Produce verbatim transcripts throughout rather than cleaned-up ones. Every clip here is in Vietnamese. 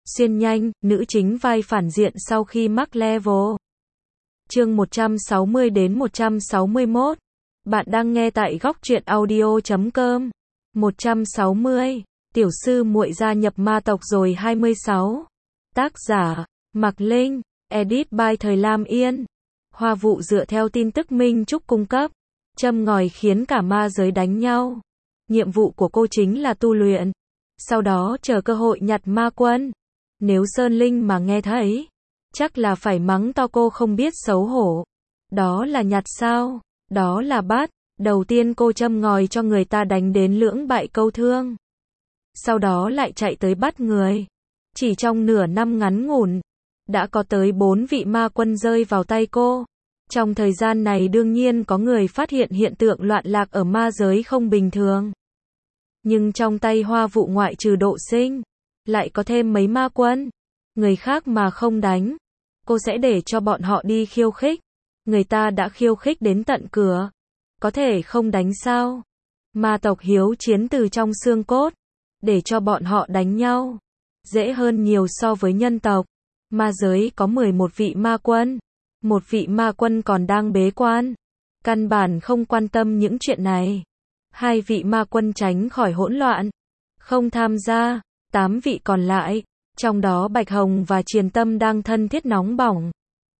Xuyên nhanh, nữ chính vai phản diện sau khi mắc level. Chương một trăm sáu mươi đến một trăm sáu mươi mốt. Bạn đang nghe tại góc truyện audio chấm com. một trăm sáu mươi. Tiểu sư muội gia nhập ma tộc rồi hai mươi sáu. Tác giả: Mạc Linh, edit by Thời Lam Yên. Hoa vụ dựa theo tin tức Minh Trúc cung cấp, châm ngòi khiến cả ma giới đánh nhau. Nhiệm vụ của cô chính là tu luyện, sau đó chờ cơ hội nhặt ma quân. Nếu Sơn Linh mà nghe thấy, chắc là phải mắng to cô không biết xấu hổ. Đó là nhặt sao? Đó là bắt. Đầu tiên cô châm ngòi cho người ta đánh đến lưỡng bại câu thương, sau đó lại chạy tới bắt người. Chỉ trong nửa năm ngắn ngủn, đã có tới bốn vị ma quân rơi vào tay cô. Trong thời gian này đương nhiên có người phát hiện hiện tượng loạn lạc ở ma giới không bình thường. Nhưng trong tay Hoa vụ ngoại trừ Độ Sinh, lại có thêm mấy ma quân. Người khác mà không đánh, cô sẽ để cho bọn họ đi khiêu khích. Người ta đã khiêu khích đến tận cửa, có thể không đánh sao? Ma tộc hiếu chiến từ trong xương cốt, để cho bọn họ đánh nhau, dễ hơn nhiều so với nhân tộc. Ma giới có mười một vị ma quân, một vị ma quân còn đang bế quan, căn bản không quan tâm những chuyện này. Hai vị ma quân tránh khỏi hỗn loạn, không tham gia. Tám vị còn lại, trong đó Bạch Hồng và Triền Tâm đang thân thiết nóng bỏng.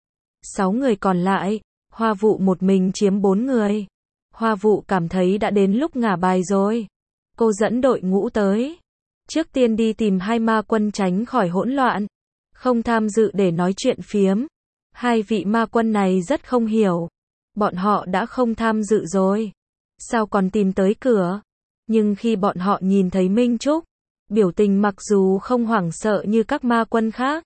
Sáu người còn lại, Hoa vụ một mình chiếm bốn người. Hoa vụ cảm thấy đã đến lúc ngả bài rồi. Cô dẫn đội ngũ tới, trước tiên đi tìm hai ma quân tránh khỏi hỗn loạn, không tham dự để nói chuyện phiếm. Hai vị ma quân này rất không hiểu, bọn họ đã không tham dự rồi, sao còn tìm tới cửa? Nhưng khi bọn họ nhìn thấy Minh Trúc, biểu tình mặc dù không hoảng sợ như các ma quân khác,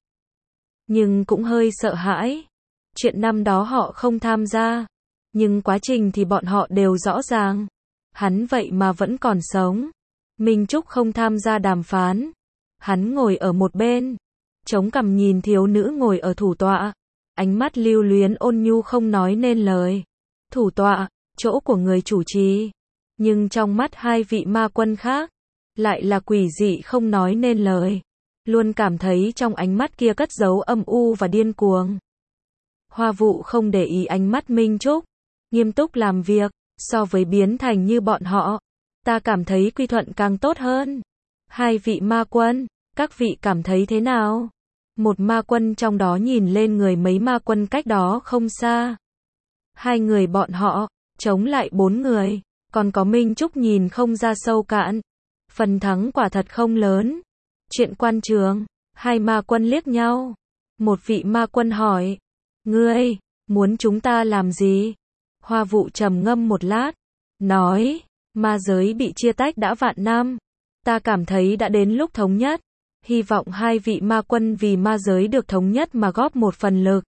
nhưng cũng hơi sợ hãi. Chuyện năm đó họ không tham gia, nhưng quá trình thì bọn họ đều rõ ràng. Hắn vậy mà vẫn còn sống. Minh Trúc không tham gia đàm phán, hắn ngồi ở một bên, chống cằm nhìn thiếu nữ ngồi ở thủ tọa, ánh mắt lưu luyến ôn nhu không nói nên lời. Thủ tọa, chỗ của người chủ trì, nhưng trong mắt hai vị ma quân khác, lại là quỷ dị không nói nên lời. Luôn cảm thấy trong ánh mắt kia cất giấu âm u và điên cuồng. Hoa vụ không để ý ánh mắt Minh Trúc, nghiêm túc làm việc. So với biến thành như bọn họ, ta cảm thấy quy thuận càng tốt hơn. Hai vị ma quân, các vị cảm thấy thế nào? Một ma quân trong đó nhìn lên người mấy ma quân cách đó không xa. Hai người bọn họ, chống lại bốn người, còn có Minh Trúc nhìn không ra sâu cạn. Phần thắng quả thật không lớn. Chuyện quan trường, hai ma quân liếc nhau. Một vị ma quân hỏi, ngươi, muốn chúng ta làm gì? Hoa vụ trầm ngâm một lát, nói, ma giới bị chia tách đã vạn năm, ta cảm thấy đã đến lúc thống nhất. Hy vọng hai vị ma quân vì ma giới được thống nhất mà góp một phần lực.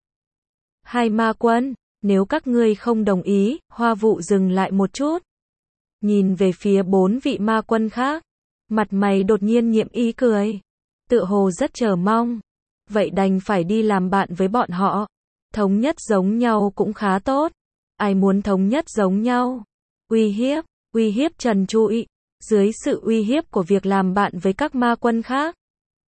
Hai ma quân, nếu các ngươi không đồng ý, Hoa vụ dừng lại một chút, nhìn về phía bốn vị ma quân khác, mặt mày đột nhiên nhiệm ý cười, tựa hồ rất chờ mong. Vậy đành phải đi làm bạn với bọn họ, thống nhất giống nhau cũng khá tốt. Ai muốn thống nhất giống nhau? Uy hiếp, uy hiếp trần trụi, dưới sự uy hiếp của việc làm bạn với các ma quân khác.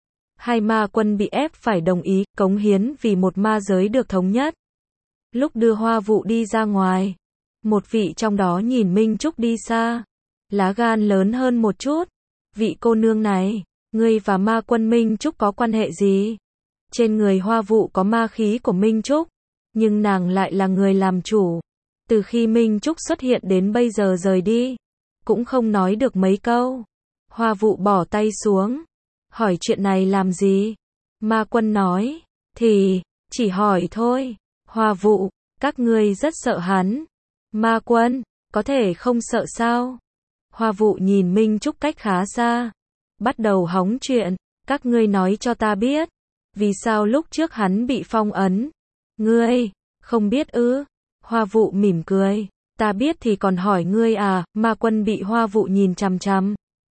Hai ma quân bị ép phải đồng ý, cống hiến vì một ma giới được thống nhất. Lúc đưa Hoa vụ đi ra ngoài, một vị trong đó nhìn Minh Trúc đi xa, lá gan lớn hơn một chút. Vị cô nương này, ngươi và ma quân Minh Trúc có quan hệ gì? Trên người Hoa vụ có ma khí của Minh Trúc, nhưng nàng lại là người làm chủ. Từ khi Minh Trúc xuất hiện đến bây giờ rời đi, cũng không nói được mấy câu. Hoa vụ bỏ tay xuống, hỏi chuyện này làm gì? Ma quân nói, thì, chỉ hỏi thôi. Hoa vụ, các ngươi rất sợ hắn. Ma quân, có thể không sợ sao? Hoa vụ nhìn Minh Trúc cách khá xa, bắt đầu hóng chuyện, các ngươi nói cho ta biết, vì sao lúc trước hắn bị phong ấn? Ngươi, không biết ư? Hoa vụ mỉm cười, ta biết thì còn hỏi ngươi à? Ma quân bị Hoa vụ nhìn chằm chằm,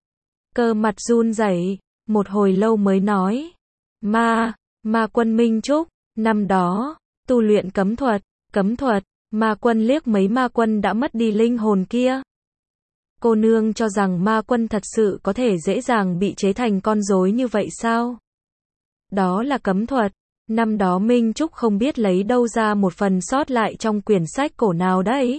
cơ mặt run rẩy, một hồi lâu mới nói, ma, ma quân Minh Trúc, năm đó, tu luyện cấm thuật, cấm thuật. Ma quân liếc mấy ma quân đã mất đi linh hồn kia. Cô nương cho rằng ma quân thật sự có thể dễ dàng bị chế thành con rối như vậy sao? Đó là cấm thuật. Năm đó Minh Trúc không biết lấy đâu ra một phần sót lại trong quyển sách cổ nào đấy.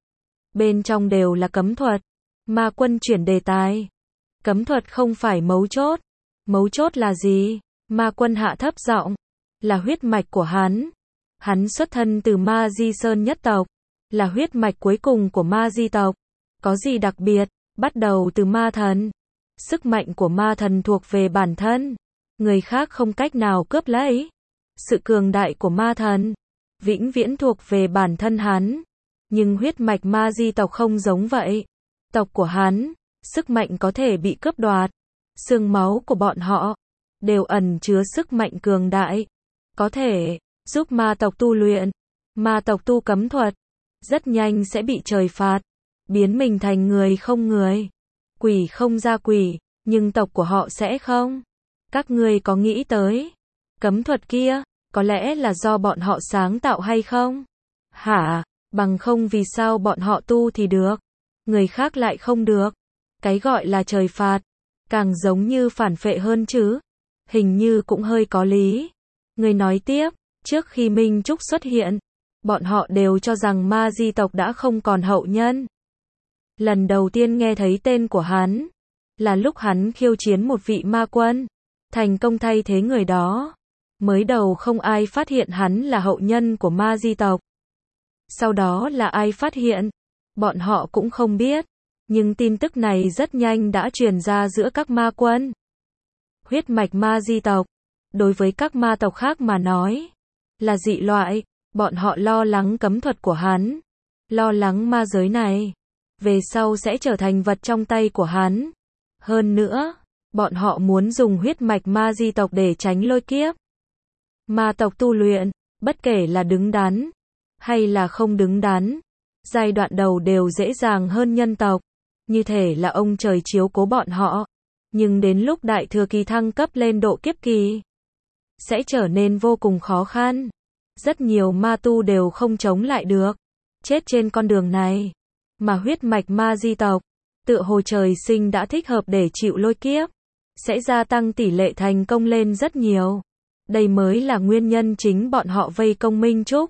Bên trong đều là cấm thuật. Ma Quân chuyển đề tài. Cấm thuật không phải mấu chốt. Mấu chốt là gì? Ma Quân hạ thấp giọng. Là huyết mạch của hắn. Hắn xuất thân từ Ma Di Sơn nhất tộc. Là huyết mạch cuối cùng của Ma Di tộc. Có gì đặc biệt? Bắt đầu từ ma thần. Sức mạnh của ma thần thuộc về bản thân. Người khác không cách nào cướp lấy. Sự cường đại của ma thần vĩnh viễn thuộc về bản thân hắn. Nhưng huyết mạch Ma Di tộc không giống vậy. Tộc của hắn, sức mạnh có thể bị cướp đoạt. Xương máu của bọn họ đều ẩn chứa sức mạnh cường đại, có thể giúp ma tộc tu luyện. Ma tộc tu cấm thuật, rất nhanh sẽ bị trời phạt, biến mình thành người không người, quỷ không ra quỷ, nhưng tộc của họ sẽ không. Các ngươi có nghĩ tới cấm thuật kia, có lẽ là do bọn họ sáng tạo hay không? Hả? Bằng không vì sao bọn họ tu thì được, người khác lại không được? Cái gọi là trời phạt, càng giống như phản phệ hơn chứ. Hình như cũng hơi có lý. Người nói tiếp, trước khi Minh Trúc xuất hiện, bọn họ đều cho rằng Ma Di tộc đã không còn hậu nhân. Lần đầu tiên nghe thấy tên của hắn, là lúc hắn khiêu chiến một vị ma quân, thành công thay thế người đó. Mới đầu không ai phát hiện hắn là hậu nhân của Ma Di tộc. Sau đó là ai phát hiện, bọn họ cũng không biết. Nhưng tin tức này rất nhanh đã truyền ra giữa các ma quân. Huyết mạch Ma Di tộc, đối với các ma tộc khác mà nói, là dị loại. Bọn họ lo lắng cấm thuật của hắn, lo lắng ma giới này về sau sẽ trở thành vật trong tay của hắn. Hơn nữa, bọn họ muốn dùng huyết mạch Ma Di tộc để tránh lôi kiếp. Ma tộc tu luyện, bất kể là đứng đắn hay là không đứng đắn, giai đoạn đầu đều dễ dàng hơn nhân tộc. Như thể là ông trời chiếu cố bọn họ. Nhưng đến lúc đại thừa kỳ thăng cấp lên độ kiếp kỳ, sẽ trở nên vô cùng khó khăn. Rất nhiều ma tu đều không chống lại được, chết trên con đường này. Mà huyết mạch Ma Di tộc, tựa hồ trời sinh đã thích hợp để chịu lôi kiếp, sẽ gia tăng tỷ lệ thành công lên rất nhiều. Đây mới là nguyên nhân chính bọn họ vây công Minh Trúc.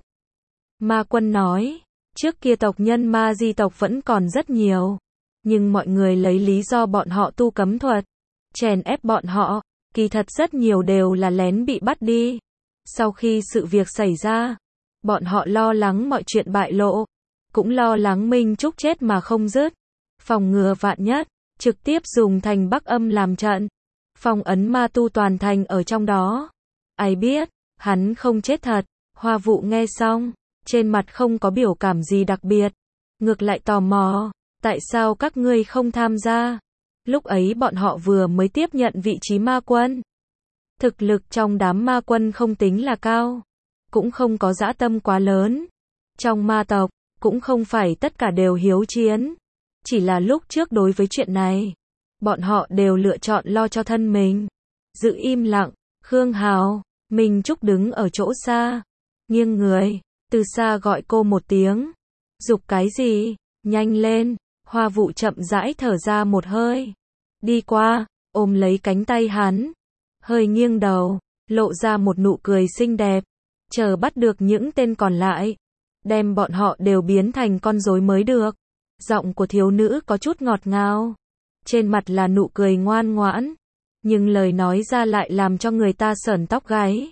Ma Quân nói, trước kia tộc nhân Ma Di tộc vẫn còn rất nhiều. Nhưng mọi người lấy lý do bọn họ tu cấm thuật, chèn ép bọn họ, kỳ thật rất nhiều đều là lén bị bắt đi. Sau khi sự việc xảy ra, bọn họ lo lắng mọi chuyện bại lộ, cũng lo lắng Minh Trúc chết mà không dứt. Phòng ngừa vạn nhất, trực tiếp dùng thành Bắc Âm làm trận, phong ấn ma tu toàn thành ở trong đó. Ai biết, hắn không chết thật. Hoa Vụ nghe xong, trên mặt không có biểu cảm gì đặc biệt, ngược lại tò mò. Tại sao các ngươi không tham gia? Lúc ấy bọn họ vừa mới tiếp nhận vị trí ma quân. Thực lực trong đám ma quân không tính là cao, cũng không có dã tâm quá lớn. Trong ma tộc, cũng không phải tất cả đều hiếu chiến. Chỉ là lúc trước đối với chuyện này, bọn họ đều lựa chọn lo cho thân mình. Giữ im lặng, Khương Hào, Minh Trúc đứng ở chỗ xa, nghiêng người, từ xa gọi cô một tiếng. Giục cái gì? Nhanh lên. Hoa Vụ chậm rãi thở ra một hơi, đi qua, ôm lấy cánh tay hắn, hơi nghiêng đầu, lộ ra một nụ cười xinh đẹp, chờ bắt được những tên còn lại, đem bọn họ đều biến thành con rối mới được. Giọng của thiếu nữ có chút ngọt ngào, trên mặt là nụ cười ngoan ngoãn, nhưng lời nói ra lại làm cho người ta sởn tóc gáy.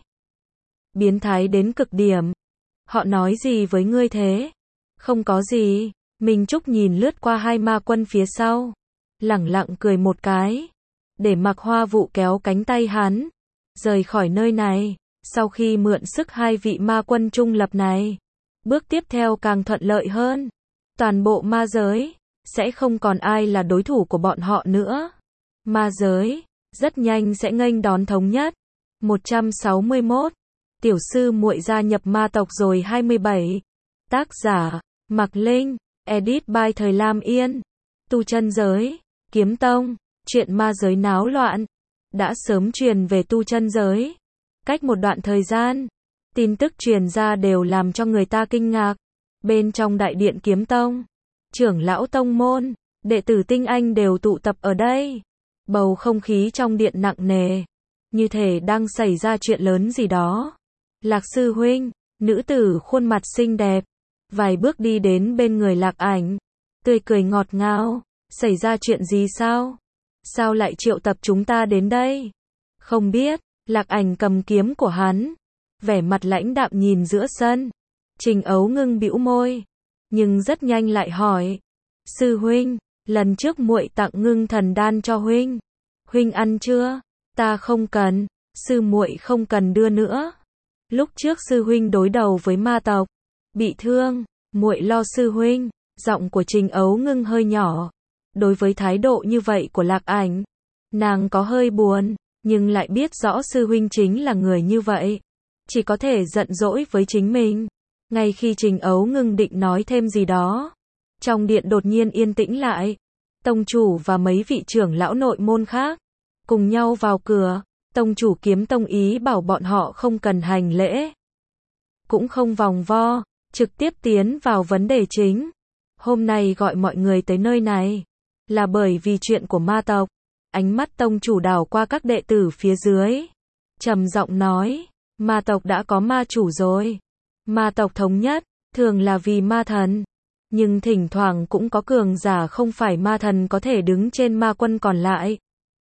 Biến thái đến cực điểm. Họ nói gì với ngươi thế? Không có gì. Minh Trúc nhìn lướt qua hai ma quân phía sau, lẳng lặng cười một cái, để mặc Hoa Vụ kéo cánh tay hắn, rời khỏi nơi này. Sau khi mượn sức hai vị ma quân trung lập này, bước tiếp theo càng thuận lợi hơn. Toàn bộ ma giới, sẽ không còn ai là đối thủ của bọn họ nữa. Ma giới, rất nhanh sẽ nghênh đón thống nhất. một trăm sáu mươi mốt. Tiểu sư muội gia nhập ma tộc rồi hai mươi bảy. Tác giả, Mạc Linh. Edit by Thời Lam Yên. Tu chân giới, kiếm tông, chuyện ma giới náo loạn, đã sớm truyền về tu chân giới. Cách một đoạn thời gian, tin tức truyền ra đều làm cho người ta kinh ngạc. Bên trong đại điện kiếm tông, trưởng lão tông môn, đệ tử tinh anh đều tụ tập ở đây. Bầu không khí trong điện nặng nề. như thể đang xảy ra chuyện lớn gì đó. Lạc sư huynh, nữ tử khuôn mặt xinh đẹp, vài bước đi đến bên người Lạc Ảnh, tươi cười ngọt ngào, xảy ra chuyện gì sao? Sao lại triệu tập chúng ta đến đây? Không biết, Lạc Ảnh cầm kiếm của hắn, vẻ mặt lãnh đạm nhìn giữa sân. Trình Ấu Ngưng bĩu môi, nhưng rất nhanh lại hỏi, sư huynh, lần trước muội tặng Ngưng thần đan cho huynh, huynh ăn chưa? Ta không cần, sư muội không cần đưa nữa. Lúc trước sư huynh đối đầu với ma tộc, bị thương, muội lo sư huynh. Giọng của Trình Ấu Ngưng hơi nhỏ. Đối với thái độ như vậy của Lạc Ảnh, nàng có hơi buồn, nhưng lại biết rõ sư huynh chính là người như vậy, chỉ có thể giận dỗi với chính mình. Ngay khi Trình Ấu Ngưng định nói thêm gì đó, trong điện đột nhiên yên tĩnh lại. Tông chủ và mấy vị trưởng lão nội môn khác cùng nhau vào cửa. Tông chủ Kiếm Tông ý bảo bọn họ không cần hành lễ, cũng không vòng vo, trực tiếp tiến vào vấn đề chính. Hôm nay gọi mọi người tới nơi này là bởi vì chuyện của ma tộc. Ánh mắt tông chủ đảo qua các đệ tử phía dưới, trầm giọng nói, ma tộc đã có ma chủ rồi. Ma tộc thống nhất, thường là vì ma thần, nhưng thỉnh thoảng cũng có cường giả không phải ma thần có thể đứng trên ma quân còn lại.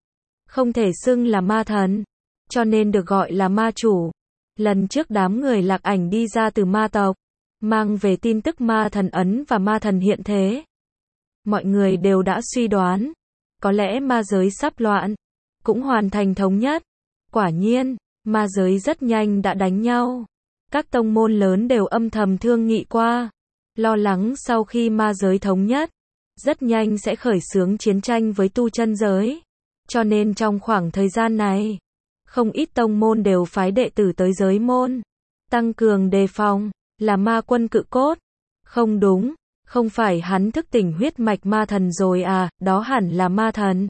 Không thể xưng là ma thần, cho nên được gọi là ma chủ. Lần trước đám người Lạc Ảnh đi ra từ ma tộc, mang về tin tức ma thần ấn và ma thần hiện thế. Mọi người đều đã suy đoán, có lẽ ma giới sắp loạn, cũng hoàn thành thống nhất. Quả nhiên, ma giới rất nhanh đã đánh nhau. Các tông môn lớn đều âm thầm thương nghị qua, lo lắng sau khi ma giới thống nhất, rất nhanh sẽ khởi xướng chiến tranh với tu chân giới. Cho nên trong khoảng thời gian này, không ít tông môn đều phái đệ tử tới giới môn, tăng cường đề phòng. Là ma quân cự cốt. Không đúng, không phải hắn thức tỉnh huyết mạch ma thần rồi à, đó hẳn là ma thần.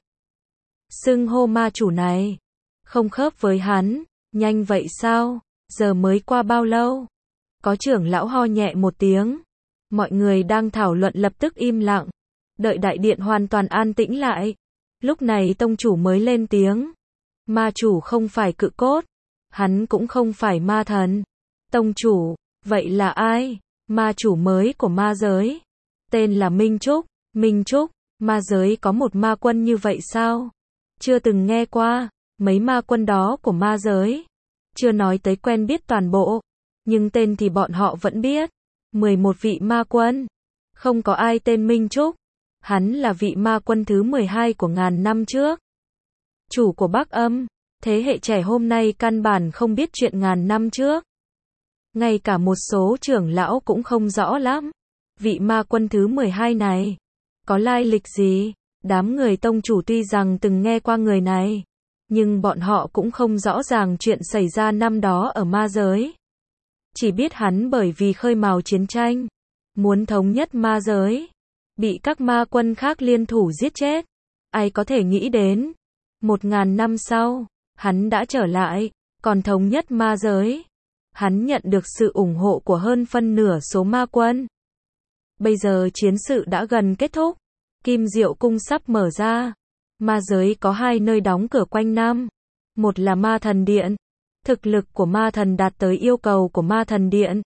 Xưng hô ma chủ này không khớp với hắn. Nhanh vậy sao? Giờ mới qua bao lâu? Có trưởng lão ho nhẹ một tiếng. Mọi người đang thảo luận lập tức im lặng, đợi đại điện hoàn toàn an tĩnh lại. Lúc này tông chủ mới lên tiếng. Ma chủ không phải cự cốt, hắn cũng không phải ma thần. Tông chủ, vậy là ai? Ma chủ mới của ma giới, tên là Minh Trúc. Minh Trúc, ma giới có một ma quân như vậy sao? Chưa từng nghe qua. Mấy ma quân đó của ma giới, chưa nói tới quen biết toàn bộ, nhưng tên thì bọn họ vẫn biết. mười một vị ma quân, không có ai tên Minh Trúc. Hắn là vị ma quân thứ mười hai của ngàn năm trước, chủ của Bắc Âm. Thế hệ trẻ hôm nay căn bản không biết chuyện ngàn năm trước. Ngay cả một số trưởng lão cũng không rõ lắm. Vị ma quân thứ mười hai này có lai lịch gì? Đám người tông chủ tuy rằng từng nghe qua người này, nhưng bọn họ cũng không rõ ràng chuyện xảy ra năm đó ở ma giới. Chỉ biết hắn bởi vì khơi mào chiến tranh, muốn thống nhất ma giới, bị các ma quân khác liên thủ giết chết. Ai có thể nghĩ đến, một ngàn năm sau, hắn đã trở lại, còn thống nhất ma giới. Hắn nhận được sự ủng hộ của hơn phân nửa số ma quân. Bây giờ chiến sự đã gần kết thúc, Kim Diệu Cung sắp mở ra. Ma giới có hai nơi đóng cửa quanh năm. Một là Ma Thần Điện. Thực lực của ma thần đạt tới yêu cầu của Ma Thần Điện,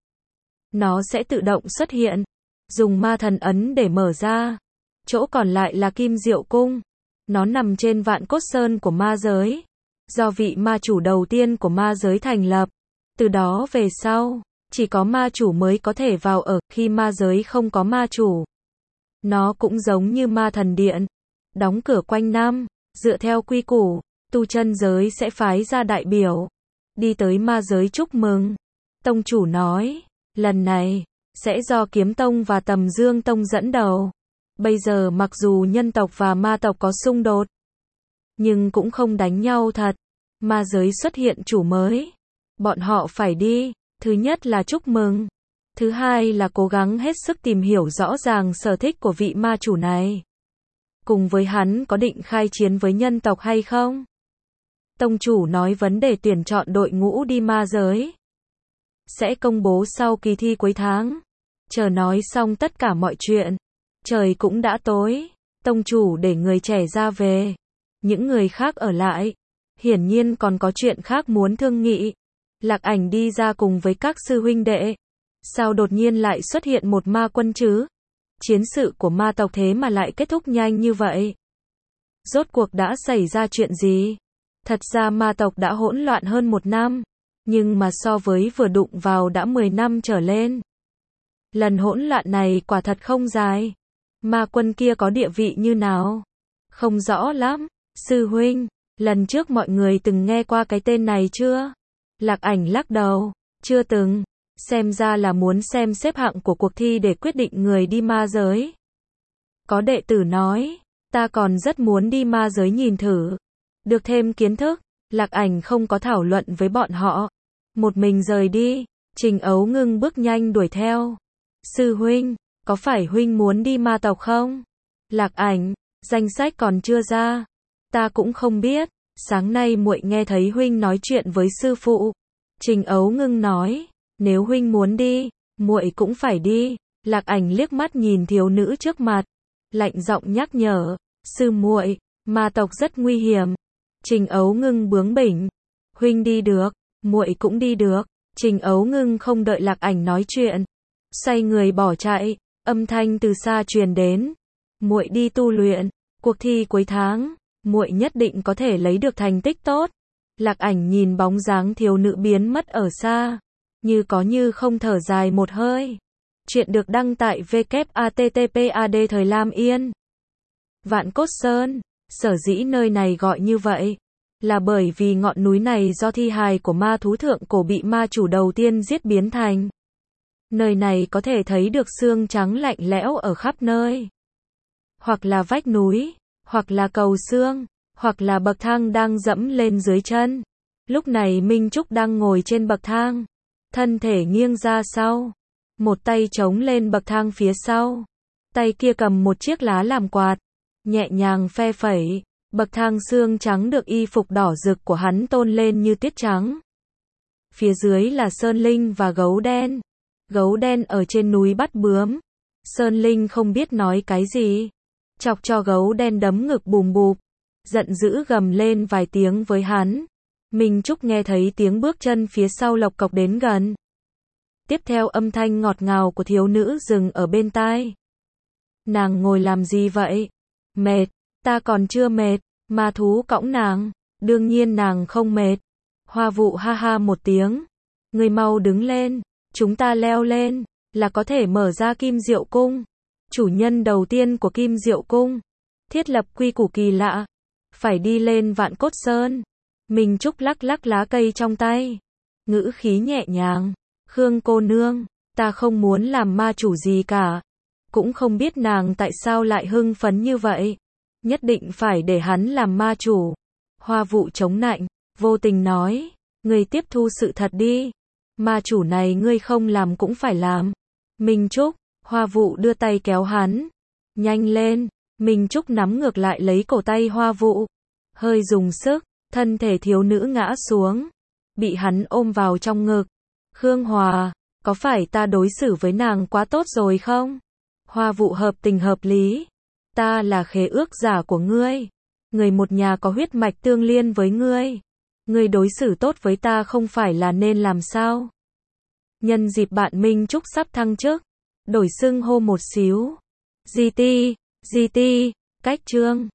nó sẽ tự động xuất hiện, dùng ma thần ấn để mở ra. Chỗ còn lại là Kim Diệu Cung. Nó nằm trên Vạn Cốt Sơn của ma giới, do vị ma chủ đầu tiên của ma giới thành lập. Từ đó về sau, chỉ có ma chủ mới có thể vào ở, khi ma giới không có ma chủ. Nó cũng giống như Ma Thần Điện, đóng cửa quanh năm. Dựa theo quy củ, tu chân giới sẽ phái ra đại biểu đi tới ma giới chúc mừng. Tông chủ nói, lần này sẽ do Kiếm Tông và Tầm Dương Tông dẫn đầu. Bây giờ mặc dù nhân tộc và ma tộc có xung đột, nhưng cũng không đánh nhau thật. Ma giới xuất hiện chủ mới, bọn họ phải đi. Thứ nhất là chúc mừng, thứ hai là cố gắng hết sức tìm hiểu rõ ràng sở thích của vị ma chủ này. Cùng với hắn có định khai chiến với nhân tộc hay không? Tông chủ nói vấn đề tuyển chọn đội ngũ đi ma giới sẽ công bố sau kỳ thi cuối tháng. Chờ nói xong tất cả mọi chuyện, trời cũng đã tối. Tông chủ để người trẻ ra về, những người khác ở lại. hiển nhiên còn có chuyện khác muốn thương nghị. Lạc Ảnh đi ra cùng với các sư huynh đệ. Sao đột nhiên lại xuất hiện một ma quân chứ? Chiến sự của ma tộc thế mà lại kết thúc nhanh như vậy. Rốt cuộc đã xảy ra chuyện gì? Thật ra ma tộc đã hỗn loạn hơn một năm, nhưng mà so với vừa đụng vào đã mười năm trở lên. Lần hỗn loạn này quả thật không dài. Ma quân kia có địa vị như nào? Không rõ lắm. Sư huynh, lần trước mọi người từng nghe qua cái tên này chưa? Lạc Ảnh lắc đầu, chưa từng. Xem ra là muốn xem xếp hạng của cuộc thi để quyết định người đi ma giới. Có đệ tử nói, ta còn rất muốn đi ma giới nhìn thử, được thêm kiến thức. Lạc Ảnh không có thảo luận với bọn họ, một mình rời đi. Trình Ấu Ngưng bước nhanh đuổi theo. Sư huynh, có phải huynh muốn đi ma tộc không? Lạc Ảnh, danh sách còn chưa ra, ta cũng không biết. Sáng nay muội nghe thấy huynh nói chuyện với sư phụ. Trình Ấu Ngưng nói, nếu huynh muốn đi, muội cũng phải đi. Lạc Ảnh liếc mắt nhìn thiếu nữ trước mặt, lạnh giọng nhắc nhở, sư muội, ma tộc rất nguy hiểm. Trình Ấu Ngưng bướng bỉnh, huynh đi được, muội cũng đi được. Trình Ấu Ngưng không đợi Lạc Ảnh nói chuyện, xoay người bỏ chạy. Âm thanh từ xa truyền đến, muội đi tu luyện, cuộc thi cuối tháng, muội nhất định có thể lấy được thành tích tốt. Lạc Ảnh nhìn bóng dáng thiếu nữ biến mất ở xa, như có như không thở dài một hơi. Chuyện được đăng tại w w w chấm a t t p a d thời lam yên Vạn Cốt Sơn. Sở dĩ nơi này gọi như vậy, là bởi vì ngọn núi này do thi hài của ma thú thượng cổ bị ma chủ đầu tiên giết biến thành. Nơi này có thể thấy được xương trắng lạnh lẽo ở khắp nơi. Hoặc là vách núi, hoặc là cầu xương, hoặc là bậc thang đang dẫm lên dưới chân. Lúc này Minh Trúc đang ngồi trên bậc thang, thân thể nghiêng ra sau, một tay chống lên bậc thang phía sau, tay kia cầm một chiếc lá làm quạt, nhẹ nhàng phe phẩy. Bậc thang xương trắng được y phục đỏ rực của hắn tôn lên như tuyết trắng. Phía dưới là Sơn Linh và Gấu Đen. Gấu Đen ở trên núi bắt bướm. Sơn Linh không biết nói cái gì, chọc cho Gấu Đen đấm ngực bùm bụp, giận dữ gầm lên vài tiếng với hắn. Minh Trúc nghe thấy tiếng bước chân phía sau lộc cộc đến gần. Tiếp theo âm thanh ngọt ngào của thiếu nữ dừng ở bên tai. Nàng ngồi làm gì vậy? Mệt. Ta còn chưa mệt. Ma thú cõng nàng. Đương nhiên nàng không mệt. Hoa Vụ ha ha một tiếng. Người mau đứng lên. Chúng ta leo lên, là có thể mở ra Kim Diệu Cung. Chủ nhân đầu tiên của Kim Diệu Cung thiết lập quy củ kỳ lạ, phải đi lên Vạn Cốt Sơn. Minh Trúc lắc lắc lá cây trong tay, ngữ khí nhẹ nhàng. Khương cô nương, ta không muốn làm ma chủ gì cả. Cũng không biết nàng tại sao lại hưng phấn như vậy. Nhất định phải để hắn làm ma chủ. Hoa Vụ chống nạnh, vô tình nói, người tiếp thu sự thật đi. Ma chủ này ngươi không làm cũng phải làm. Minh Trúc, Hoa Vụ đưa tay kéo hắn. Nhanh lên. Minh Trúc nắm ngược lại lấy cổ tay Hoa Vụ, hơi dùng sức, thân thể thiếu nữ ngã xuống, bị hắn ôm vào trong ngực. Khương Hòa, có phải ta đối xử với nàng quá tốt rồi không? Hoa Vụ hợp tình hợp lý. Ta là khế ước giả của ngươi. Người một nhà có huyết mạch tương liên với ngươi. Ngươi đối xử tốt với ta không phải là nên làm sao? Nhân dịp bạn Minh Trúc sắp thăng chức, đổi xưng hô một xíu. giê tê, giê tê, cách chương.